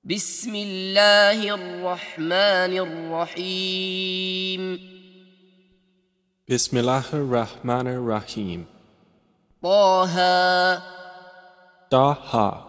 بسم الله الرحمن الرحيم Bismillahir Rahmanir Rahim. طه Taha.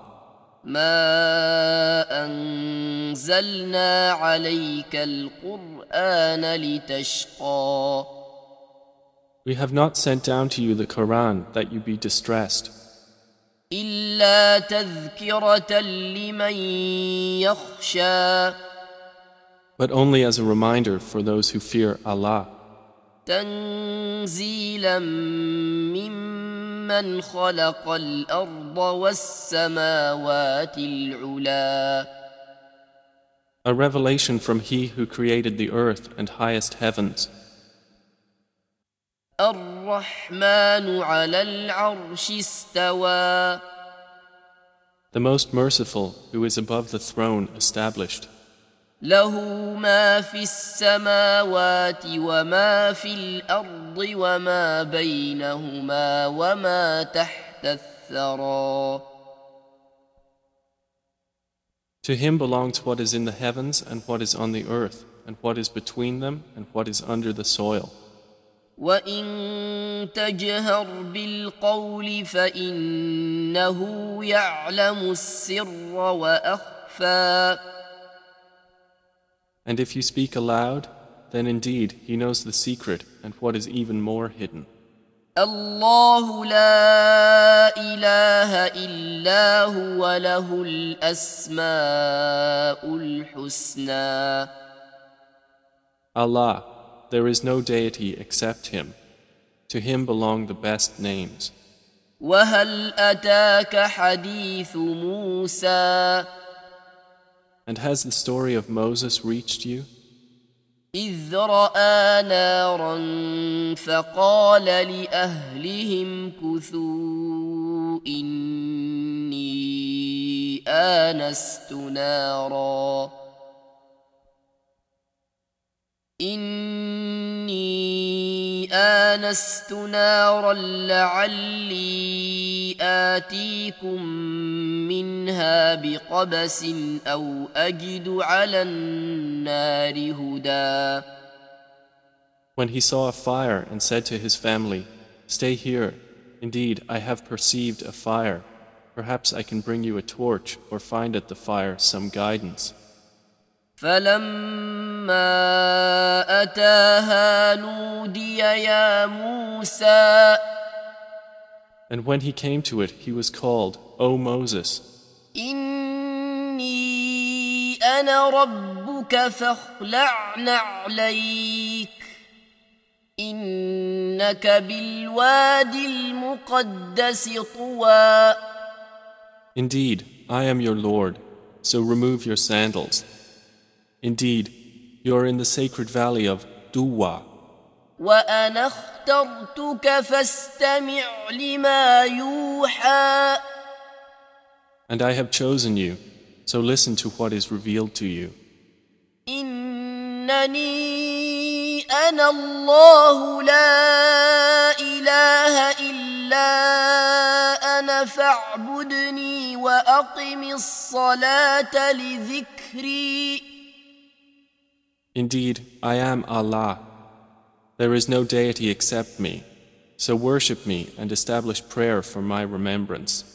ما أنزلنا عليك القرآن لتشقى We have not sent down to you the Quran that you be distressed, إلا تذكرة لمن يخشى but only as a reminder for those who fear Allah, تنزيلا ممن خلق الأرض والسماوات العلا a revelation from He who created the earth and highest heavens. الرحمن على العرش استوى The most merciful, who is above the throne, established. له ما في السماوات وما في الأرض وما بينهما وما تحت الثرى To Him belongs what is in the heavens and what is on the earth, and what is between them and what is under the soil. وإن تجهر بالقول فإنه يعلم السر وأخفى And if you speak aloud, then indeed He knows the secret and what is even more hidden. الله لا إله إلا هو له الأسماء الحسنى Allah, there is no deity except Him. To Him belong the best names. وهل أتاك حديث موسى And has the story of Moses reached you? إذ رأى نارا فقال لأهلهم كثوا إني آنست نارا لعلي آتيكم منها بقبس أو أجد على النار هدى When he saw a fire and said to his family, "Stay here. Indeed, I have perceived a fire. Perhaps I can bring you a torch or find at the fire some guidance." فلما أتاها نودي يا موسى And when he came to it, he was called, "O Moses, إني أنا ربك فاخلع نعليك إنك بالوادي المقدس طوى indeed, I am your Lord, so remove your sandals. Indeed, you are in the sacred valley of Duwa, وأنا اخترتك فاستمع لما يوحى and I have chosen you, so listen to what is revealed to you. إنني أنا الله لا إله إلا أنا فاعبدني وأقم الصلاة لذكري Indeed, I am Allah. There is no deity except me, so worship me and establish prayer for my remembrance.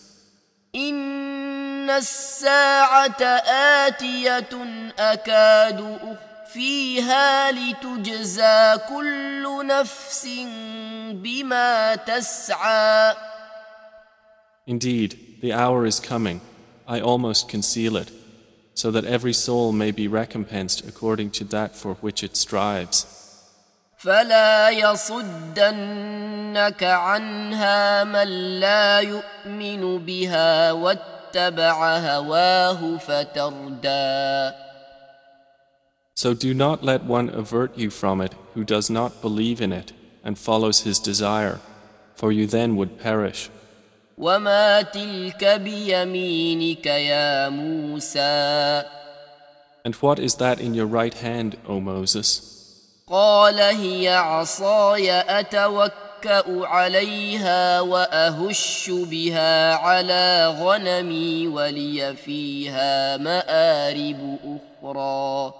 إن الساعة آتية أكاد أخفيها لتجزى كل نفس بما تسعى Indeed, the hour is coming. I almost conceal it, so that every soul may be recompensed according to that for which it strives. فلا يصدنك عنها من لا يؤمن بها واتبع هواه فتردى So do not let one avert you from it who does not believe in it and follows his desire, for you then would perish. وما تلك بيمينك يا موسى And what is that in your right hand, O Moses? قال هي عصاي أتوكل أتوكأ عليها وأهش بها على غنمي ولي فيها مآرب أخرى.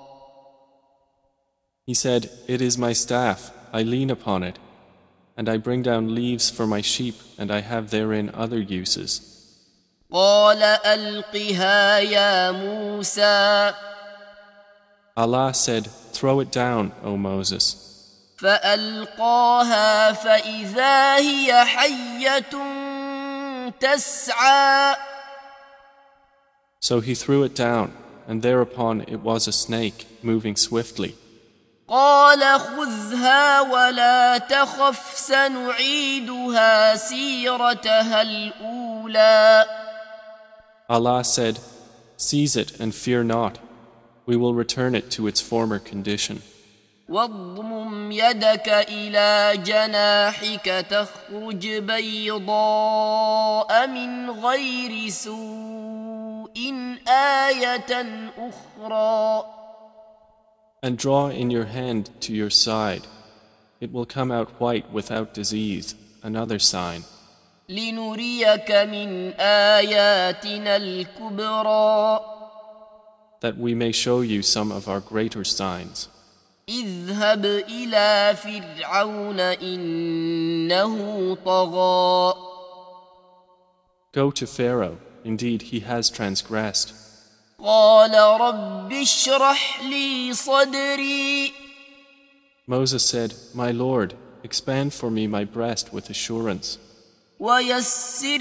He said, "It is my staff, I lean upon it, and I bring down leaves for my sheep, and I have therein other uses." قال ألقها يا موسى. Allah said, "Throw it down, O Moses." فألقاها فإذا هي حية تسعى. So he threw it down, and thereupon it was a snake moving swiftly. قال خذها ولا تخف سنعيدها سيرتها الأولى. Allah said, "Seize it and fear not. We will return it to its former condition." واضمم يدك إلى جناحك تخرج بيضاء من غير سوء آية أخرى. And draw in your hand to your side. It will come out white without disease, another sign. لنريك من آياتنا الكبرى. That we may show you some of our greater signs. اذهب إلى فرعون إنه طغى. Go to Pharaoh, indeed he has transgressed. قال رب اشرح لي صدري. Moses said, "My Lord, expand for me my breast with assurance. ويسر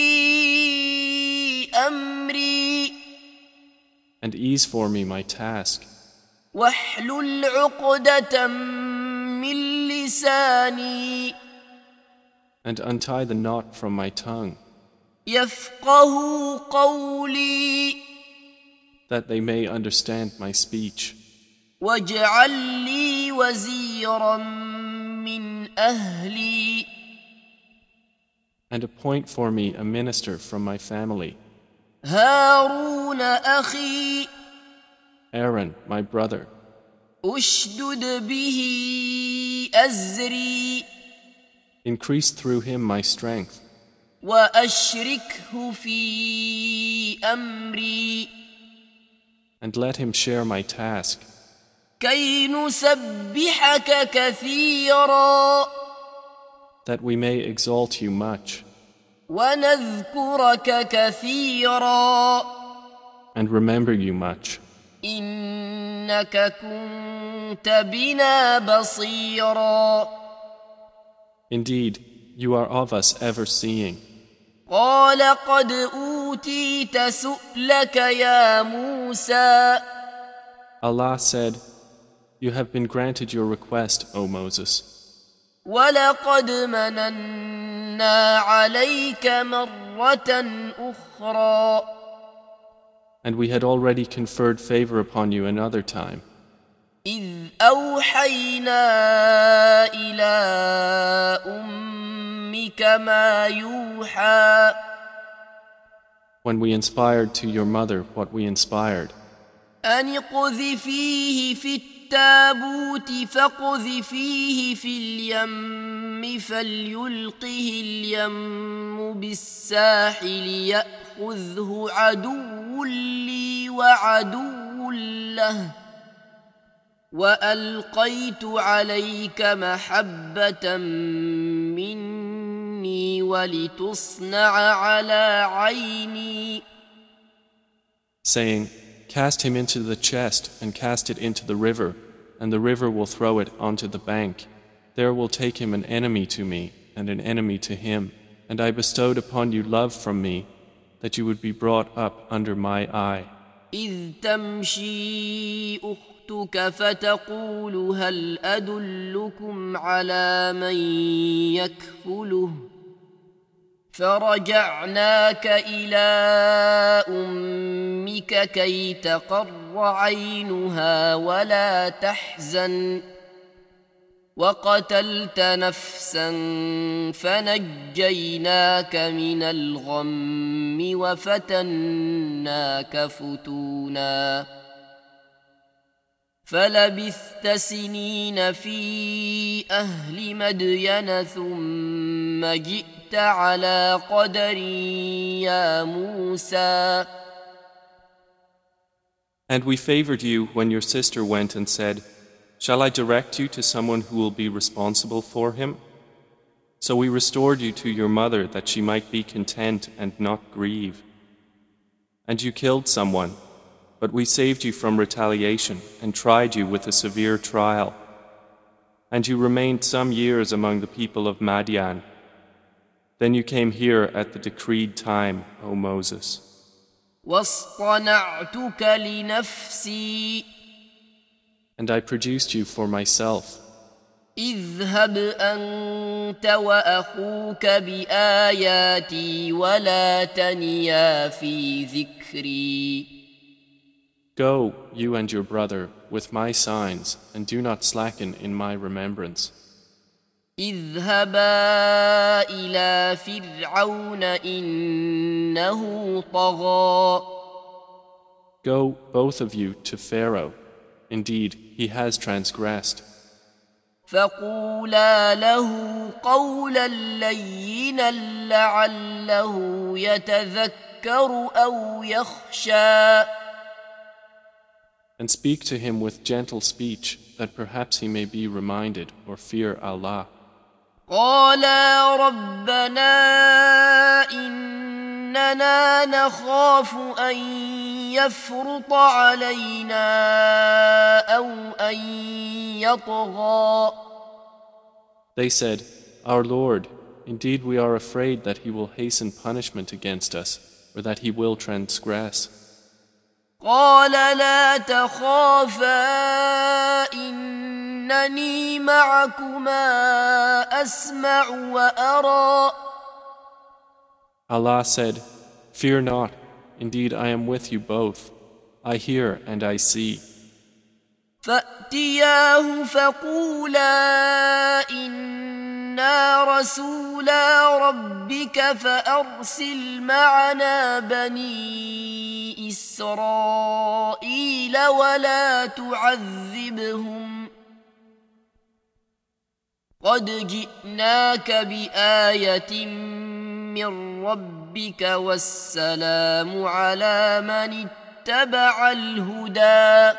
لي أمري. And ease for me my task. واحلل عقدة من لساني. And untie the knot from my tongue. يفقه قولي. That they may understand my speech. واجعل لي وزيرا من أهلي. And appoint for me a minister from my family. هارون أخي. Aaron, my brother. أشدد به أزري. Increase through him my strength. وأشركه في أمري. And let him share my task. كي نسبحك كثيرا. That we may exalt you much. ونذكرك كثيرا. And remember you much. إنك كنت بنا بصيرا. Indeed, you are of us ever seeing. قال قد أوتيت سؤلك يا موسى. Allah said, "You have been granted your request, O Moses. ولقد مننا عليك مرة أخرى. And we had already conferred favor upon you another time. إذ أوحينا إلى أمك ما يوحى. When we inspired to your mother what we inspired. أن اقذفيه في التابوت فاقذفيه في اليم فليلقه اليم بالساحل يأخذه عدو لي وعدو له. وألقيت عليك محبة مني ولتصنع على عيني. Saying, "Cast him into the chest and cast it into the river, and the river will throw it onto the bank. There will take him an enemy to me and an enemy to him. And I bestowed upon you love from me, that you would be brought up under my eye." إذ تمشي أختك فتقول هل أدلكم على من يكفله. فرجعناك إلى أمك كي تقر عينها ولا تحزن. وقتلت نفسا فنجيناك من الغم وفتناك فتونا. فلبثت سنين في أهل مدين ثم جئت على قدر يا موسى. And we favored you when your sister went and said, "Shall I direct you to someone who will be responsible for him?" So we restored you to your mother that she might be content and not grieve. And you killed someone, but we saved you from retaliation and tried you with a severe trial. And you remained some years among the people of Madian. Then you came here at the decreed time, O Moses. واصطنعتك لنفسي. And I produced you for myself. اذهب أنت وأخوك بآياتي ولا تنيا في ذكري. Go, you and your brother, with my signs, and do not slacken in my remembrance. اذهبا إلى فرعون إنه طغى. Go, both of you, to Pharaoh. Indeed, he has transgressed. فقولا له قولا لينا لعله يتذكر أو يخشى. And speak to him with gentle speech, that perhaps he may be reminded or fear Allah. قالا ربنا إننا نخاف أن يفرط علينا أو أن يطغى. They said, Our Lord, indeed we are afraid that he will hasten punishment against us, or that he will transgress. قال لا تخافا إنني معكما أسمع وأرى. Allah said, Fear not, indeed I am with you both. I hear and I see. فأتياه فقولا إنا رسولا ربك فأرسل معنا بني إسرائيل ولا تعذبهم قد جئناك بآية من ربك والسلام على من اتبع الهدى.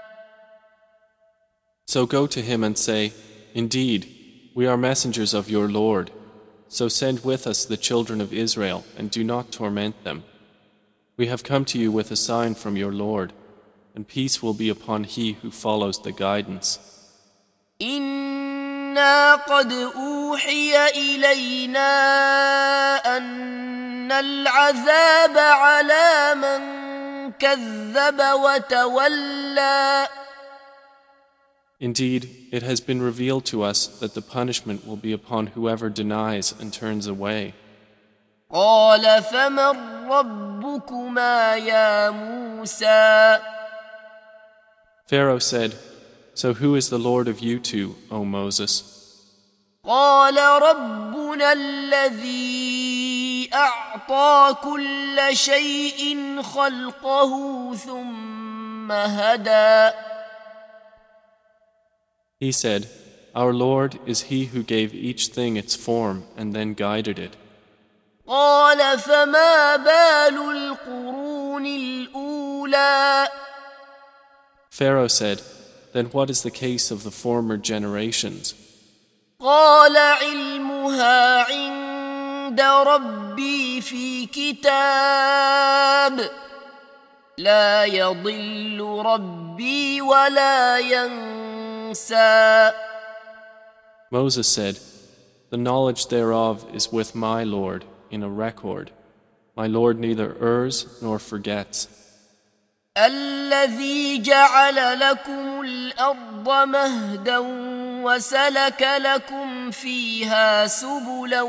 So go to him and say, Indeed, we are messengers of your Lord. So send with us the children of Israel and do not torment them. We have come to you with a sign from your Lord, and peace will be upon he who follows the guidance. إنا قد أوحي إلينا أن العذاب على من كذب وتولى. Indeed, it has been revealed to us that the punishment will be upon whoever denies and turns away. قال فمن ربكما يا موسى. Pharaoh said, So who is the Lord of you two, O Moses? قال ربنا الذي أعطى كل شيء خلقه ثم هدى. He said, Our Lord is he who gave each thing its form and then guided it. قال فما بال القرون الأولى. Pharaoh said, Then what is the case of the former generations? قال علمها عند ربي في كتاب لا يضل ربي ولا ينسى. Moses said, The knowledge thereof is with my Lord in a record. My Lord neither errs nor forgets. الذي جعل لكم الأرض مهدا وسلك لكم فيها سبلا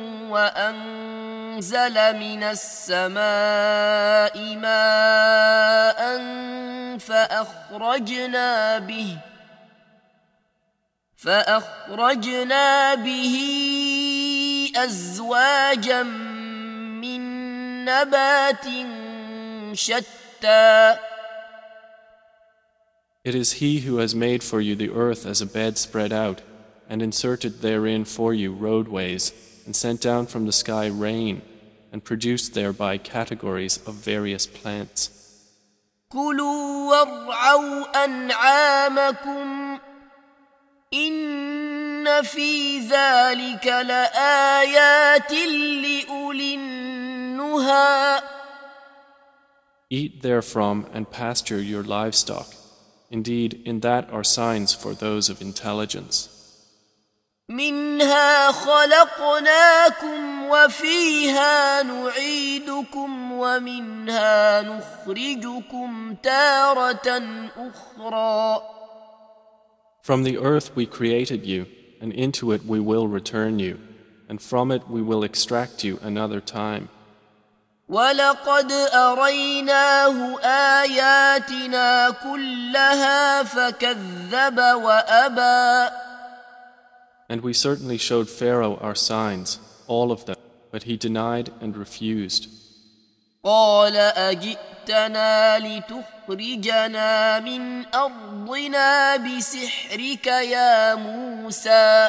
وأنزل من السماء ماء فأخرجنا به أزواجا من نبات شتى It is He who has made for you the earth as a bed spread out, and inserted therein for you roadways, and sent down from the sky rain, and produced thereby categories of various plants. كلوا وارعوا أنعامكم إن في ذلك لآيات لأولي النهى. Eat therefrom and pasture your livestock. Indeed, in that are signs for those of intelligence. منها خلقناكم وفيها نعيدكم ومنها نخرجكم تارة أخرى. From the earth we created you, and into it we will return you, and from it we will extract you another time. ولقد أريناه آياتنا كلها فكذب وأبى. And we certainly showed Pharaoh our signs, all of them, but he denied and refused. قال أجئتنا لتخرجنا من أرضنا بسحرك يا موسى.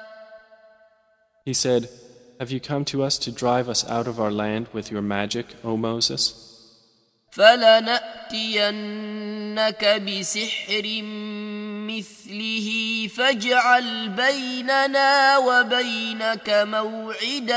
He said, Have you come to us to drive us out of our land with your magic, O Moses? فلنأتينك بسحر مثله فاجعل بيننا وبينك موعدا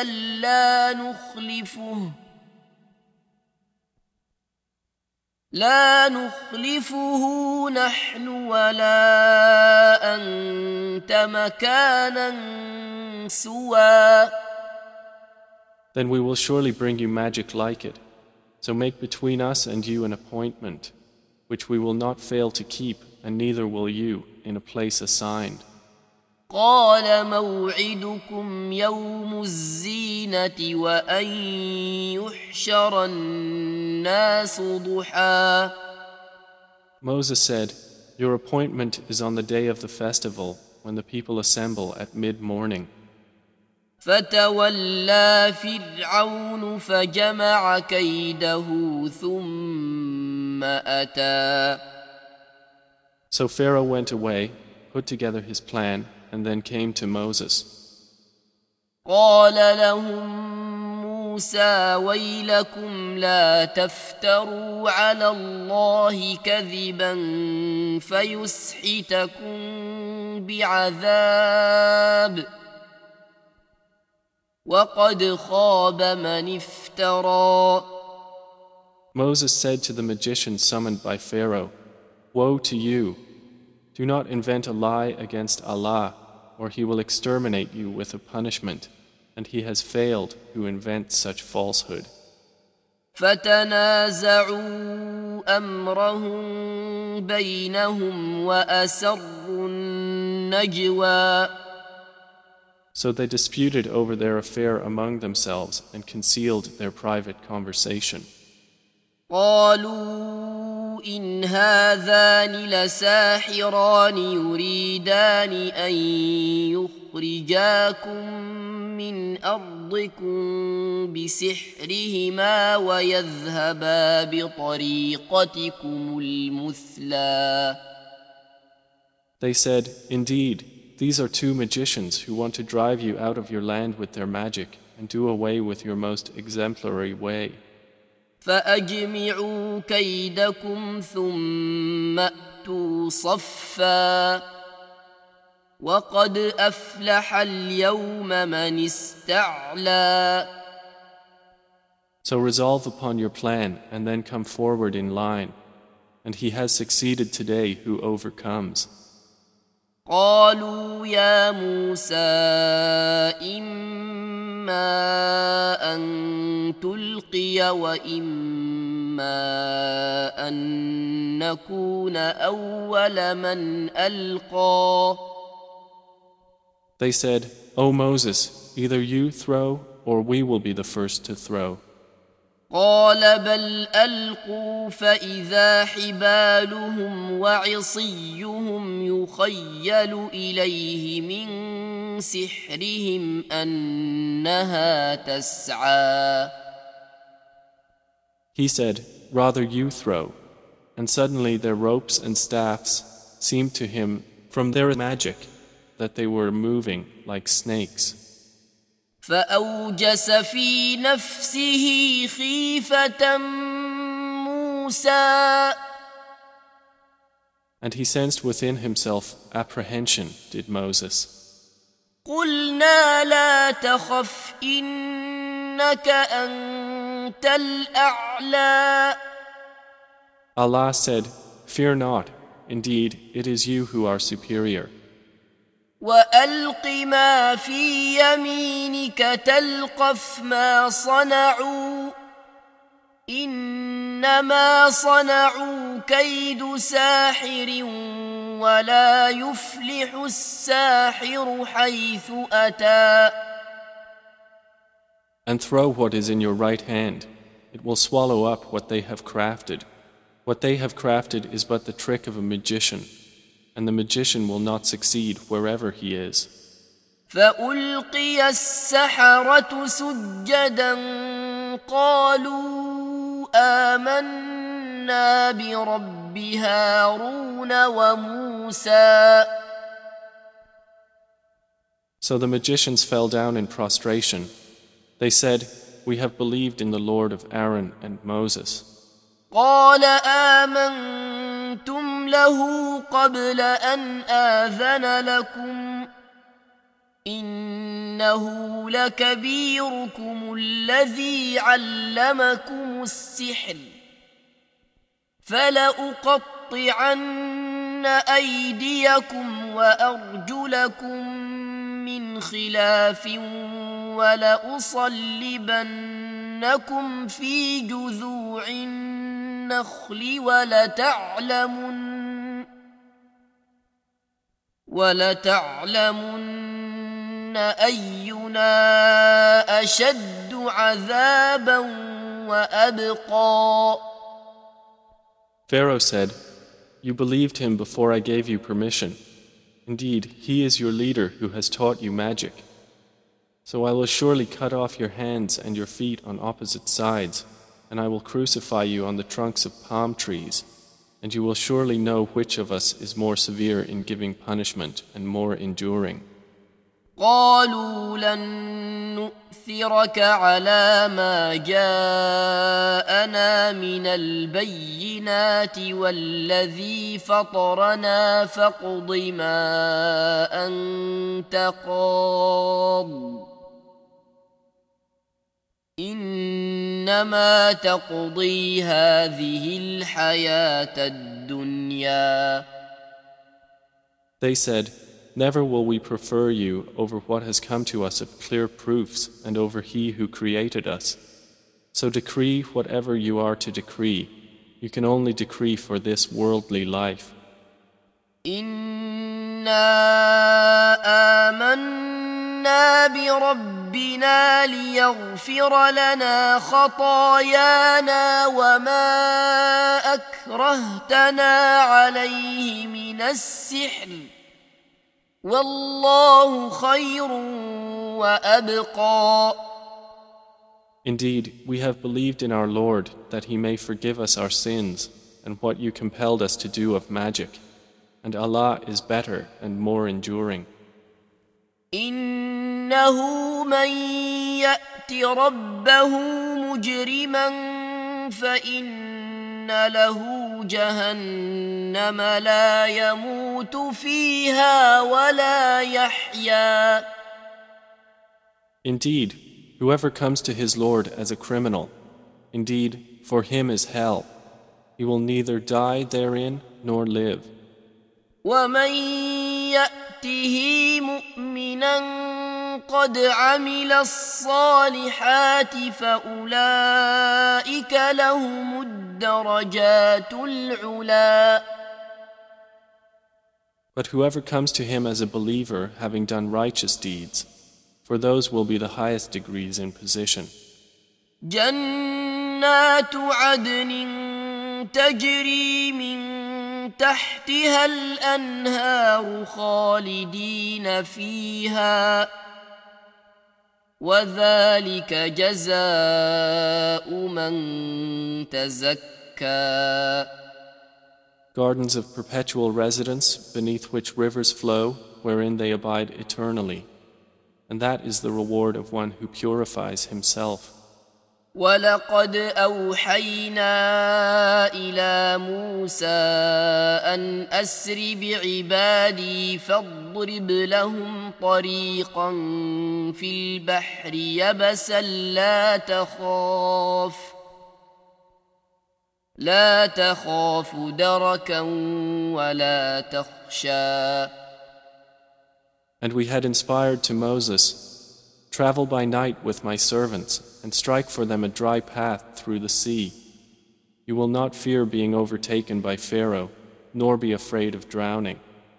لا نخلفه نحن ولا أنت مكانا سوى. Then we will surely bring you magic like it. So make between us and you an appointment, which we will not fail to keep, and neither will you, in a place assigned. قال موعدكم يوم الزينة وأن يحشر الناس ضحى. Moses said, Your appointment is on the day of the festival, when the people assemble at mid-morning. فتولى فرعون فجمع كيده ثم أتى. So Pharaoh went away, put together his plan, and then came to Moses. قال لهم موسى ويلكم لا تفتروا على الله كذبا فيسحتكم بعذاب وقد خاب من افترى. Moses said to the magician summoned by Pharaoh, Woe to you! Do not invent a lie against Allah, or He will exterminate you with a punishment, and he has failed who invents such falsehood. فتنازعوا أمرهم بينهم وأسروا النجوى. So they disputed over their affair among themselves and concealed their private conversation. قالوا إن هذان لساحران يريدان أن يخرجاكم من أرضكم بسحرهما ويذهبا بطريقتكم المثلى. They said, Indeed, these are two magicians who want to drive you out of your land with their magic and do away with your most exemplary way. فأجمعوا كيدكم ثم أتوا صفا وقد أفلح اليوم من استعلى. So resolve upon your plan and then come forward in line, and he has succeeded today who overcomes. قالوا يا موسى إما أن تلقي وإما أن نكون أول من ألقى. They said, O Moses, either you throw or we will be the first to throw. قال بل ألقوا فإذا حبالهم وعصيهم يخيل إليه من سحرهم أنها تسعى. He said, Rather you throw. And suddenly their ropes and staffs seemed to him from their magic that they were moving like snakes. فأوجس في نفسه خيفة موسى And he sensed within himself apprehension, did Moses. قلنا لا تخف إنك أنت الأعلى Allah said, "Fear not, indeed it is you who are superior. وألق ما في يمينك تلقف ما صنعوا إنما صنعوا كيد ساحر ولا يفلح الساحر حيث أتى." And throw what is in your right hand. It will swallow up what they have crafted. What they have crafted is but the trick of a magician, and the magician will not succeed wherever he is. فألقي السحرة سجدا قالوا آمنا برب هارون وموسى. So the magicians fell down in prostration. They said, "We have believed in the Lord of Aaron and Moses." قال آمنتم له قبل أن آذن لكم إنه لكبيركم الذي علمكم السحر فلأقطعن أيديكم وأرجلكم من خلاف ولأصلبنكم في جذوع النخل ولتعلمن أينا أشد عذابا وأبقى. Pharaoh said, "You believed him before I gave you permission. Indeed, he is your leader who has taught you magic. So I will surely cut off your hands and your feet on opposite sides, and I will crucify you on the trunks of palm trees, and you will surely know which of us is more severe in giving punishment and more enduring." قالوا لن نؤثرك على ما جاءنا من البينات والذي فطرنا فاقض ما أنت قاض إنما تقضي هذه الحياة الدنيا. They said, "Never will we prefer you over what has come to us of clear proofs and over He who created us. So decree whatever you are to decree. You can only decree for this worldly life." إنا آمنا بربنا ليغفر لنا خطايانا وما أكرهتنا عليه من السحر والله خير وأبقى. Indeed, we have believed in our Lord that He may forgive us our sins and what you compelled us to do of magic, and Allah is better and more enduring. إنه من يأت ربه مجرما فإن له جهنم لا يموت فيها ولا يحيا. Indeed, whoever comes to his Lord as a criminal, indeed, for him is hell. He will neither die therein nor live. ومن يأته مؤمنا قد عمل الصالحات فأولئك لهم الدرجات العلا. But whoever comes to him as a believer having done righteous deeds, for those will be the highest degrees in position. جنات عدن تجري من تحتها الأنهار خالدين فيها وذلك جزاء من تزكى gardens of perpetual residence beneath which rivers flow, wherein they abide eternally. And that is the reward of one who purifies himself. ولقد أوحينا إلى موسى أن أسر بعبادي فاضرب لهم طريقا في البحر يبسا لا تخاف دركا ولا تخشى. And we had inspired to Moses, "Travel by night with my servants, and strike for them a dry path through the sea. You will not fear being overtaken by Pharaoh, nor be afraid of drowning."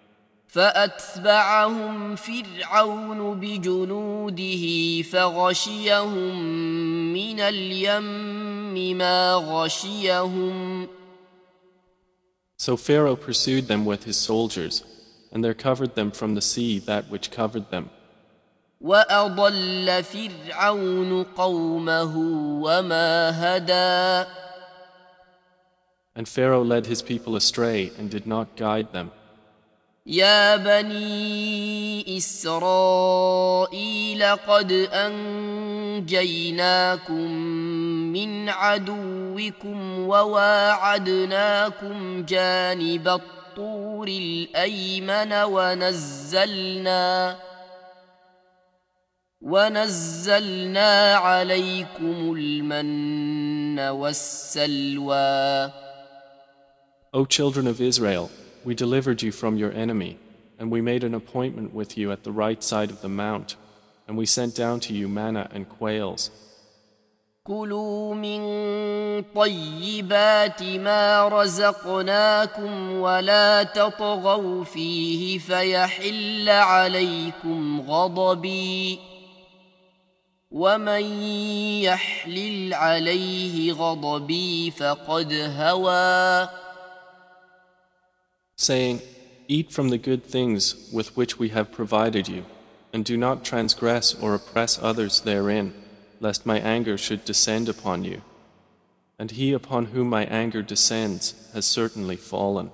فأتبعهم فرعون بجنوده فغشيهم من اليم ما غشيهم. So Pharaoh pursued them with his soldiers, and there covered them from the sea that which covered them. وأضل فرعون قومه وما هدى. And Pharaoh led his people astray and did not guide them. يا بني إسرائيل قد أنجيناكم من عدوكم وواعدناكم جانب الطور الأيمن ونزلنا عليكم المن والسلوى. O children of Israel, we delivered you from your enemy, and we made an appointment with you at the right side of the mount, and we sent down to you manna and quails. كلوا من طيبات ما رزقناكم ولا تطغوا فيه فيحل عليكم غضبي ومن يحلل عليه غضبي فقد هوى. Saying, "Eat from the good things with which we have provided you, and do not transgress or oppress others therein, lest my anger should descend upon you. And he upon whom my anger descends has certainly fallen."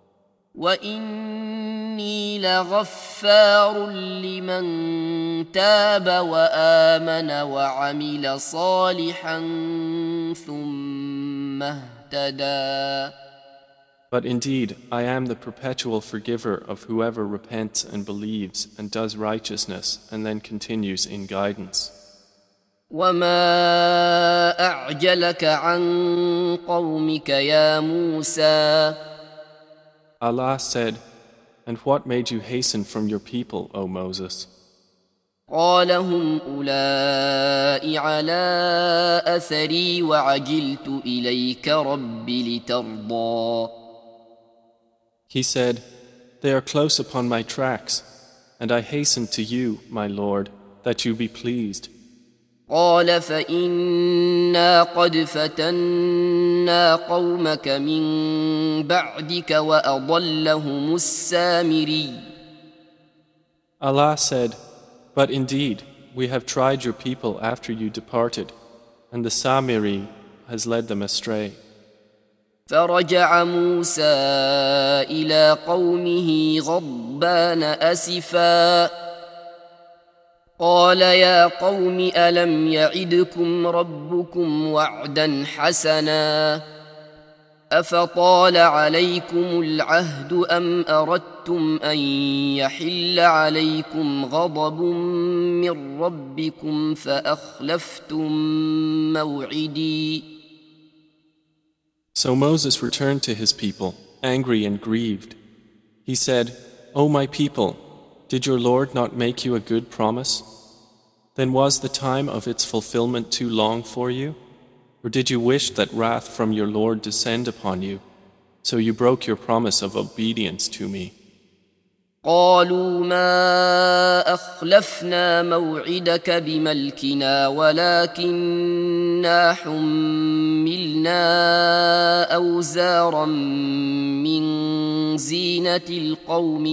وإني لغفار لمن تاب وآمن وعمل صالحا ثم اهتدى. But indeed, I am the perpetual forgiver of whoever repents and believes and does righteousness and then continues in guidance. وما أعجلك عن قومك يا موسى. Allah said, "And what made you hasten from your people, O Moses?" قال هم أولئك على أثري وعجلت إليك رب لترضى. He said, "They are close upon my tracks, and I hasten to you, my Lord, that you be pleased." قال فإنا قد فتنا قومك من بعدك وأضلهم السامري. Allah said, "But indeed, we have tried your people after you departed, and the Samiri has led them astray." فرجع موسى إلى قومه غضبان أسفا قال يا قوم ألم يعدكم ربكم وعدا حسنا أفطال عليكم العهد أم أردتم أن يحل عليكم غضب من ربكم فأخلفتم موعدي. So Moses returned to his people, angry and grieved. He said, "O my people, did your Lord not make you a good promise? Then was the time of its fulfillment too long for you? Or did you wish that wrath from your Lord descend upon you? So you broke your promise of obedience to me." قالوا ما أخلفنا موعدك بملكنا ولكننا حملنا أوزارا من زينة القوم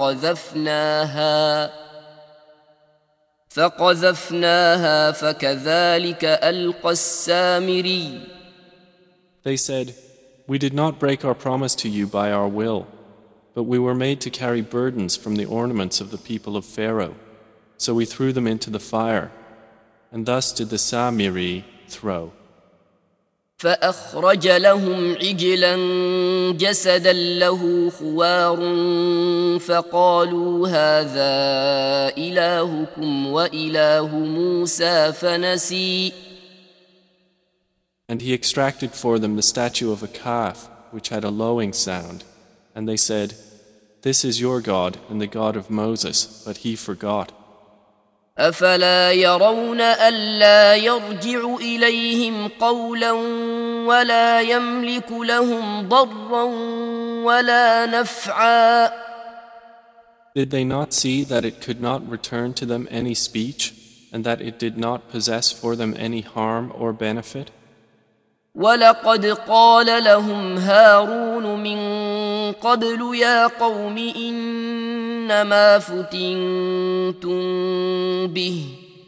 فقذفناها فكذلك ألقى السامري. They said, We did not break our promise to you by our will, but we were made to carry burdens from the ornaments of the people of Pharaoh. So we threw them into the fire, and thus did the Samiri throw. فأخرج لهم عجلا جسدا له خوار فقالوا هذا إلهكم وإله موسى فنسي. And he extracted for them the statue of a calf which had a lowing sound, and they said, "This is your God and the God of Moses," but he forgot. أفلا يرون ألا يرجع إليهم قولا ولا يملك لهم ضرا ولا نفعا. Did they not see that it could not return to them any speech, and that it did not possess for them any harm or benefit? ولقد قال لهم هارون من قبل يا قوم إنما فتنتم به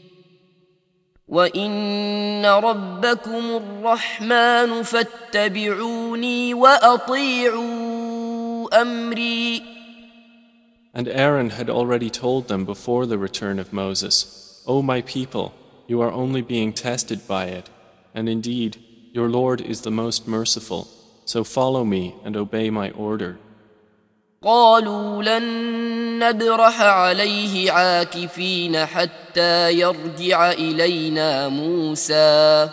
وإن ربكم الرحمن فاتبعوني وأطيعوا أمري. And Aaron had already told them before the return of Moses, "O my people, you are only being tested by it, and indeed, your Lord is the most merciful, so follow me and obey my order." قالوا لن نبرح عليه عاكفين حتى يرجع إلينا موسى.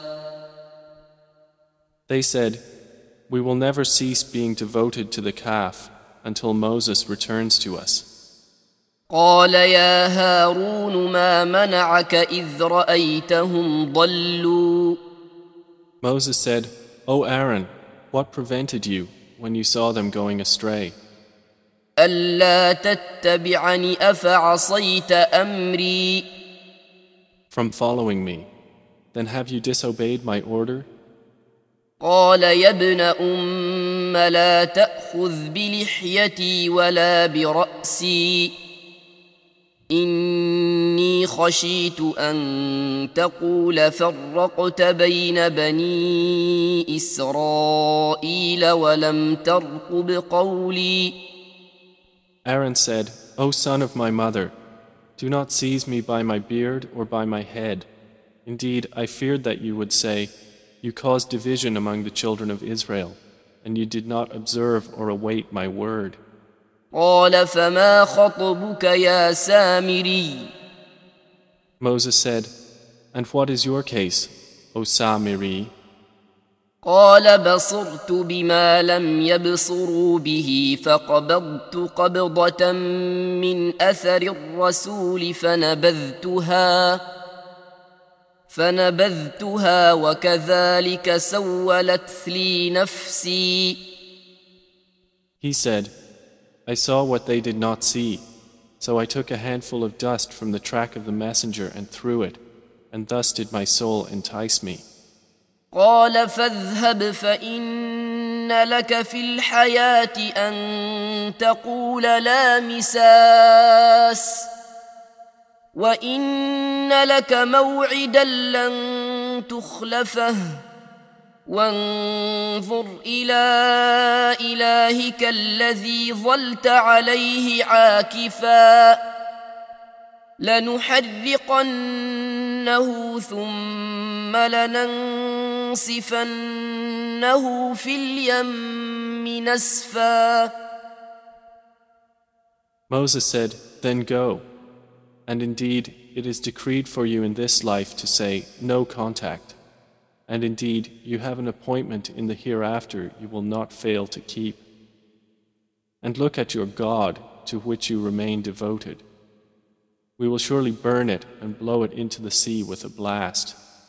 They said, "We will never cease being devoted to the calf until Moses returns to us." قال يا هارون ما منعك إذ رأيتهم ضلوا. Moses said, "O Aaron, what prevented you when you saw them going astray? ألا تتبعني أفعصيت أمري. From following me. Then have you disobeyed my order?" قال يا ابن أم لا تأخذ بلحيتي ولا برأسي إني خشيت أن تقول فرقت بين بني إسرائيل ولم ترقب قولي. Aaron said, "O son of my mother, do not seize me by my beard or by my head. Indeed, I feared that you would say, 'You caused division among the children of Israel, and you did not observe or await my word.'" قال فما خطبك يا سامري. Moses said, "And what is your case, O Samiri?" قال بصرت بما لم يبصروا به فقبضت قبضة من أثر الرسول فنبذتها وكذلك سولت لي نفسي. He said, "I saw what they did not see, so I took a handful of dust from the track of the messenger and threw it, and thus did my soul entice me." قال فاذهب فإن لك في الحياة أن تقول لا مساس وإن لك موعدا لن تخلفه وانظر إلى إلهك الذي ظلت عليه عاكفا لنحرقنه ثم لننسفنه في اليم نسفا. Moses said, "Then go. And indeed, it is decreed for you in this life to say, 'No contact.' And indeed, you have an appointment in the hereafter you will not fail to keep. And look at your God, to which you remain devoted. We will surely burn it and blow it into the sea with a blast."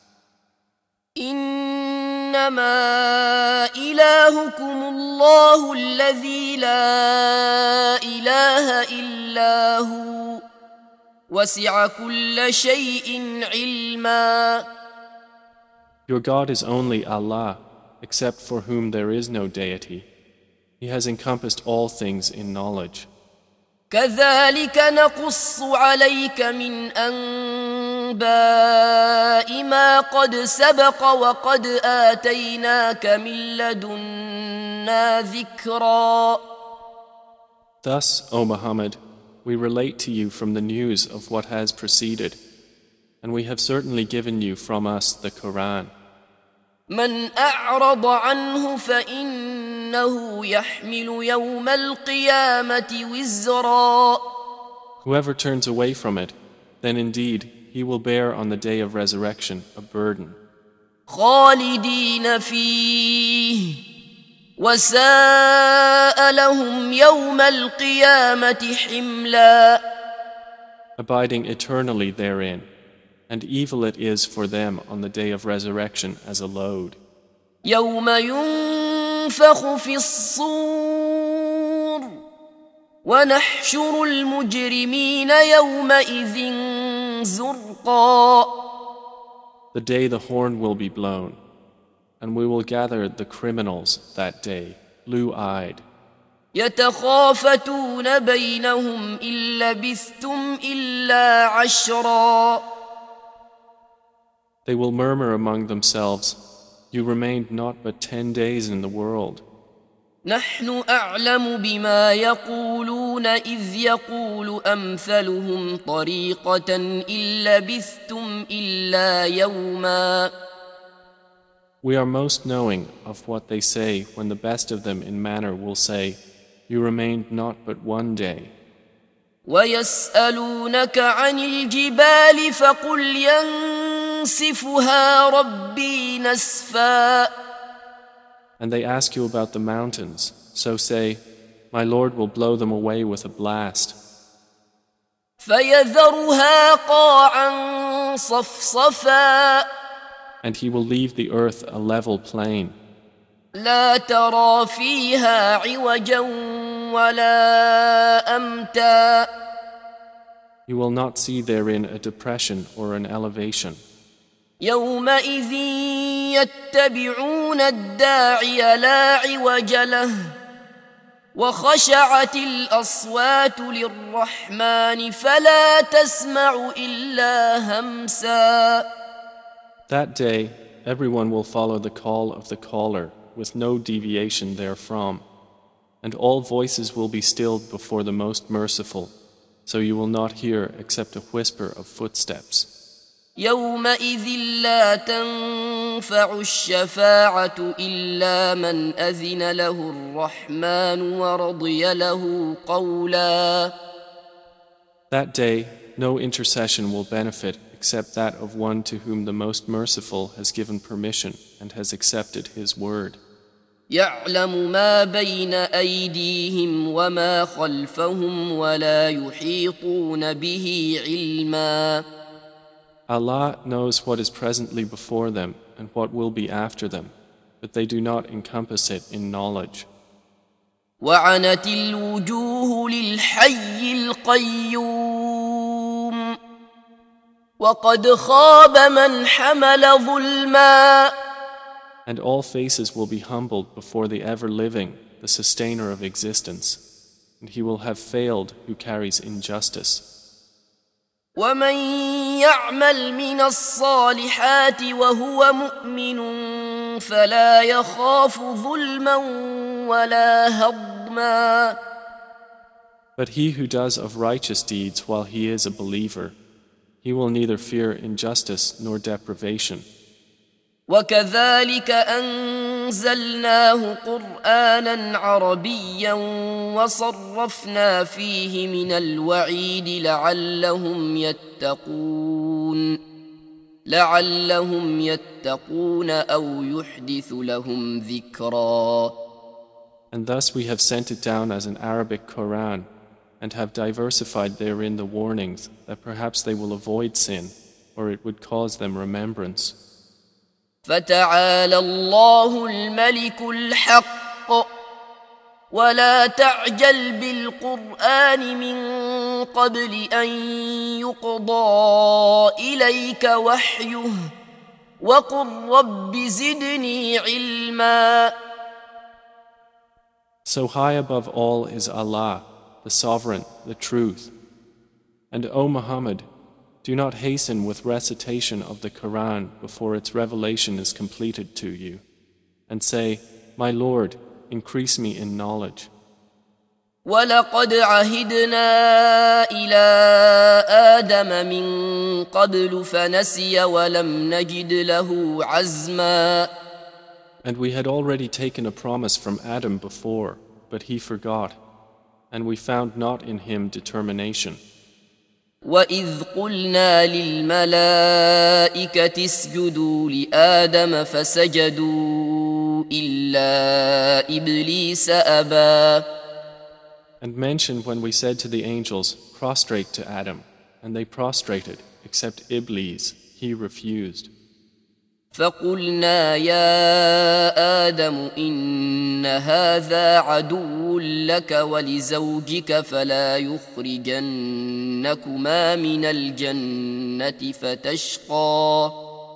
إنما إلهكم الله الذي لا إله إلا هو وسع كل شيء علما. Your God is only Allah, except for whom there is no deity. He has encompassed all things in knowledge. كذلك نقص عليك من أنباء ما قد سبق وقد آتيناك من لدنا ذكرا. Thus, O Muhammad, we relate to you from the news of what has preceded, and we have certainly given you from us the Quran. من أعرض عنه فإنه يحمل يوم القيامة وزرا. Whoever turns away from it, then indeed he will bear on the day of resurrection a burden. خالدين فيه وساء لهم يوم القيامة حملا. Abiding eternally therein, and evil it is for them on the day of resurrection as a load. يوم ينفخ في الصور ونحشر المجرمين يومئذ زرقا. The day the horn will be blown, and we will gather the criminals that day, blue-eyed. يتخافتون بينهم إن لبثتم إلا عشرا. They will murmur among themselves, "You remained not but 10 days in the world." نحن أعلم بما يقولون إذ يقول أمثلهم طريقة إن لبثتم إلا يوما. We are most knowing of what they say when the best of them in manner will say, "You remained not but 1 day." ويسألونك عن الجبال فقل ينسفها ربي نسفا. And they ask you about the mountains, so say, "My Lord will blow them away with a blast." فيذرها قاعا صفصفا. And he will leave the earth a level plain. لا ترى فيها عوجا ولا أمتا. You will not see therein a depression or an elevation. يومئذ يتبعون الداعي لا عوج له وخشعت الأصوات للرحمن فلا تسمع إلا همسا. That day, everyone will follow the call of the caller with no deviation therefrom, and all voices will be stilled before the Most Merciful, so you will not hear except a whisper of footsteps. يومئذ لا تنفع الشفاعة إلا من أذن له الرحمن ورضي له قولا. That day, no intercession will benefit except that of one to whom the Most Merciful has given permission and has accepted his word. يعلم ما بين أيديهم وما خلفهم ولا يحيطون به علما. Allah knows what is presently before them and what will be after them, but they do not encompass it in knowledge. وعنت الوجوه للحي القيوم وقد خاب من حمل ظلما. And all faces will be humbled before the ever-living, the sustainer of existence, and he will have failed who carries injustice. ومن يعمل من الصالحات وهو مؤمن فلا يخاف ظلما ولا هضما. But he who does of righteous deeds while he is a believer, he will neither fear injustice nor deprivation. وكذلك أنزلناه قرآنا عربيا وصرفنا فيه من الوعيد لعلهم يتقون أو يحدث لهم ذكرا. And thus we have sent it down as an Arabic Quran and have diversified therein the warnings that perhaps they will avoid sin or it would cause them remembrance. فتعالى الله الملك الحق ولا تعجل بالقرآن من قبل أن يقضى إليك وحيه وقل رب زدني علما. So high above all is Allah, the Sovereign, the Truth. And O Muhammad, Do not hasten with recitation of the Quran before its revelation is completed to you, and say, My Lord, increase me in knowledge. ولقد عهدنا إلى آدم من قبل فنسي ولم نجد له عزما. And we had already taken a promise from Adam before, but he forgot, and we found not in him determination. وإذ قلنا للملائكة اسجدوا لآدم فسجدوا إلا إبليس أبى. And mention when we said to the angels, Prostrate to Adam, and they prostrated, except Iblis, he refused. فقلنا يا آدم إن هذا عدو لك ولزوجك فلا يخرجنكما من الجنة فتشقى.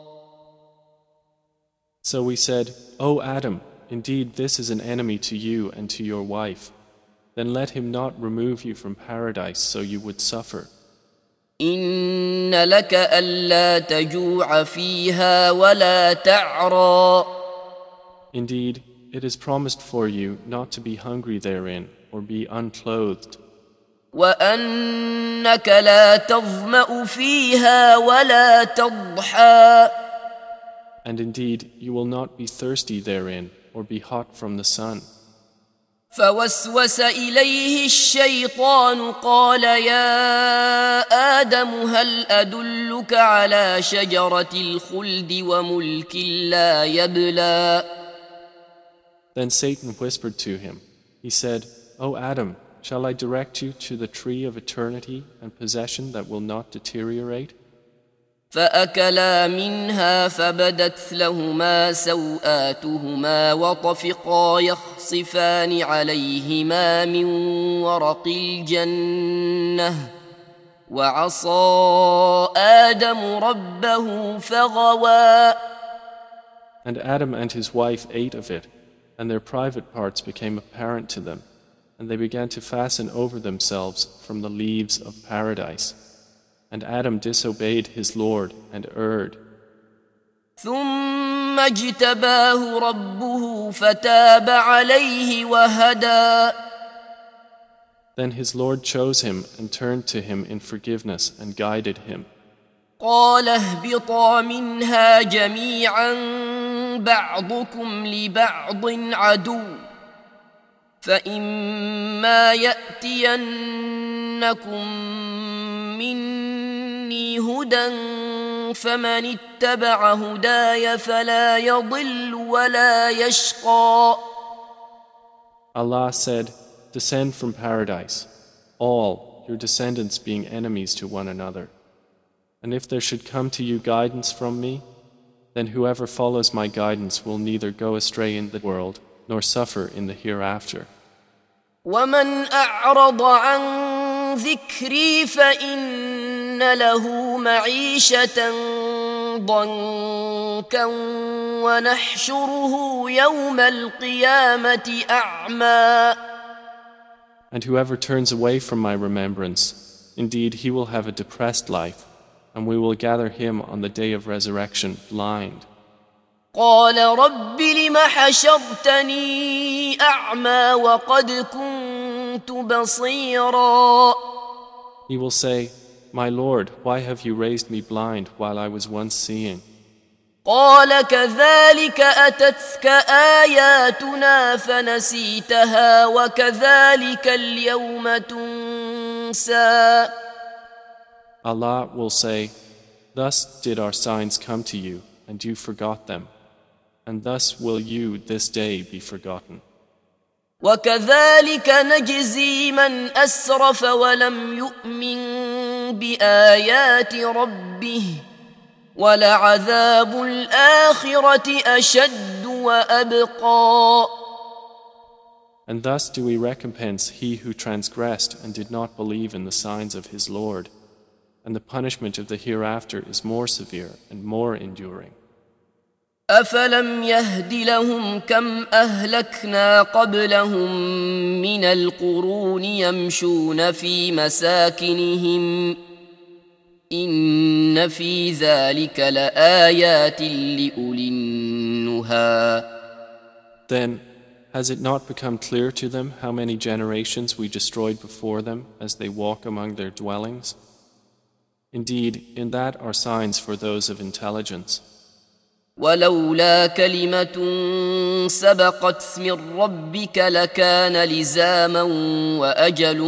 So we said, O Adam, indeed this is an enemy to you and to your wife. Then let him not remove you from paradise so you would suffer. إن لك ألا تجوع فيها ولا تعرى. Indeed, it is promised for you not to be hungry therein or be unclothed. وأنك لا تظمأ فيها ولا تضحى. And indeed, you will not be thirsty therein or be hot from the sun. فوسوس إليه الشيطان قال يا آدم هل أدلك على شجرة الخلد وملك لا يبلى. Then Satan whispered to him. He said, O Adam, shall I direct you to the tree of eternity and possession that will not deteriorate? فأكلا منها فبدت لهما سوآتهما وطفقا يخصفان عليهما من ورق الجنة وعصى آدم ربه فغوى. And Adam and his wife ate of it, and their private parts became apparent to them, and they began to fasten over themselves from the leaves of paradise. And Adam disobeyed his Lord and erred. ثم اجتباه ربه فتاب عليه وهدى. Then his Lord chose him and turned to him in forgiveness and guided him. قال اهبطا منها جميعا بعضكم لبعض عدو فإما يأتينكم مني هدى فمن اتبع هداي فلا يضل ولا يشقى. Allah said, Descend from paradise, all your descendants being enemies to one another. And if there should come to you guidance from me, then whoever follows my guidance will neither go astray in the world nor suffer in the hereafter. ومن أعرض عن ذكري فإن له معيشة ضنكا ونحشره يوم القيامة أعمى. And whoever turns away from my remembrance, indeed he will have a depressed life, and we will gather him on the day of resurrection blind. قال رب لم حشرتني أعمى وقد كنت بصيرا. He will say, My Lord, why have you raised me blind while I was once seeing? قال كذلك أتتك آياتنا فنسيتها وكذلك اليوم تنسى. Allah will say, Thus did our signs come to you, and you forgot them, and thus will you this day be forgotten. وكذلك نجزي من أسرف ولم يؤمن بآيات ربه ولعذاب الآخرة أشد وأبقى. And thus do we recompense he who transgressed and did not believe in the signs of his Lord, and the punishment of the hereafter is more severe and more enduring. أفلم يهد لهم كم أهلكنا قبلهم من القرون يمشون في مساكنهم إن في ذلك لآيات لأولي النهى. Then, has it not become clear to them how many generations we destroyed before them as they walk among their dwellings? Indeed, in that are signs for those of intelligence. ولولا كلمة سبقت من ربك لكان لزاما وأجل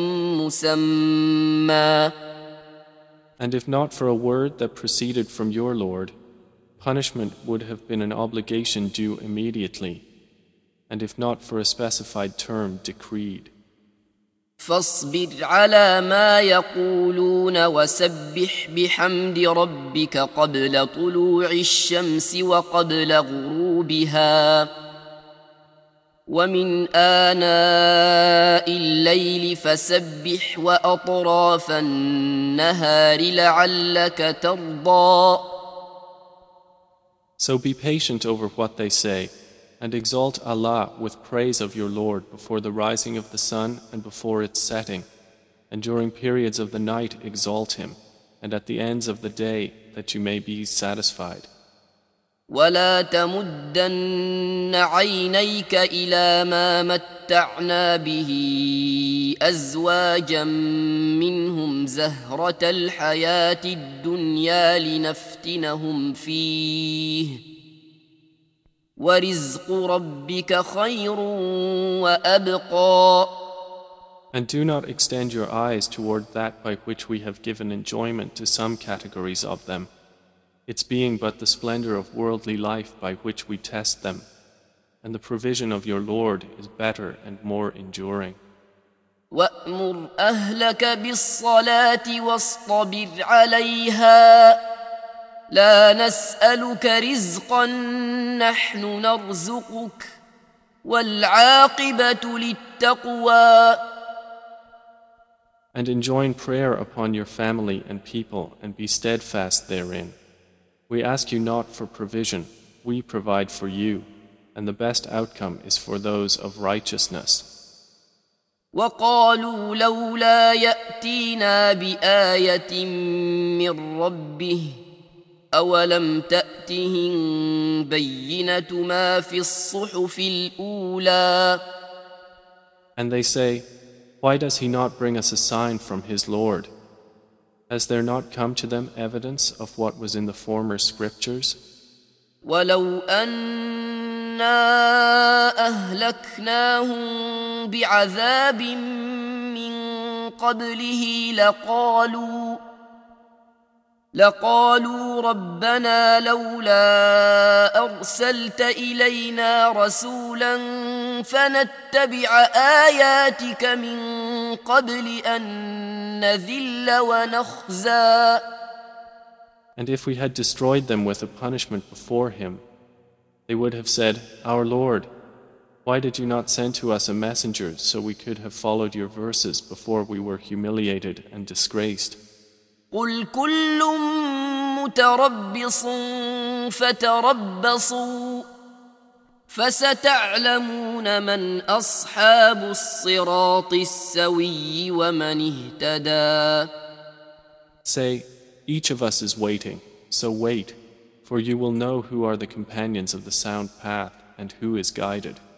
مسمى. And if not for a word that proceeded from your Lord, punishment would have been an obligation due immediately, and if not for a specified term decreed. فاصبر على ما يقولون وسبح بحمد ربك قبل طلوع الشمس وقبل غروبها ومن آناء الليل فسبح وأطراف النهار لعلك ترضى. So be patient over what they say, and exalt Allah with praise of your Lord before the rising of the sun and before its setting, and during periods of the night exalt Him, and at the ends of the day that you may be satisfied. ولا تمدن عينيك إلى ما متعنا به أزواجا منهم زهرة الحياة الدنيا لنفتنهم فيه ورزق ربك خير وأبقى. And do not extend your eyes toward that by which we have given enjoyment to some categories of them, its being but the splendor of worldly life by which we test them, and the provision of your Lord is better and more enduring. وأمر أهلك بالصلاة واصطبر عليها لا نسألك رزقا نحن نرزقك والعاقبة للتقوى. And enjoin prayer upon your family and people and be steadfast therein. We ask you not for provision, we provide for you, and the best outcome is for those of righteousness. وقالوا لولا يأتينا بآية من ربه أولم تأتهم بينة ما في الصحف الأولى. And they say, why does he not bring us a sign from his Lord? Has there not come to them evidence of what was in the former scriptures? ولو أنا أهلكناهم بعذاب من قبله لقالوا ربنا لولا أرسلت إلينا رسولا فنتبع آياتك من قبل أن نذل ونخزى. And if we had destroyed them with a punishment before him, they would have said, Our Lord, why did you not send to us a messenger so we could have followed your verses before we were humiliated and disgraced? قل كل متربص فتربصوا فستعلمون من أصحاب الصراط السوي ومن اهتدى. Say, each of us is waiting, so wait, for you will know who are the companions of the sound path and who is guided.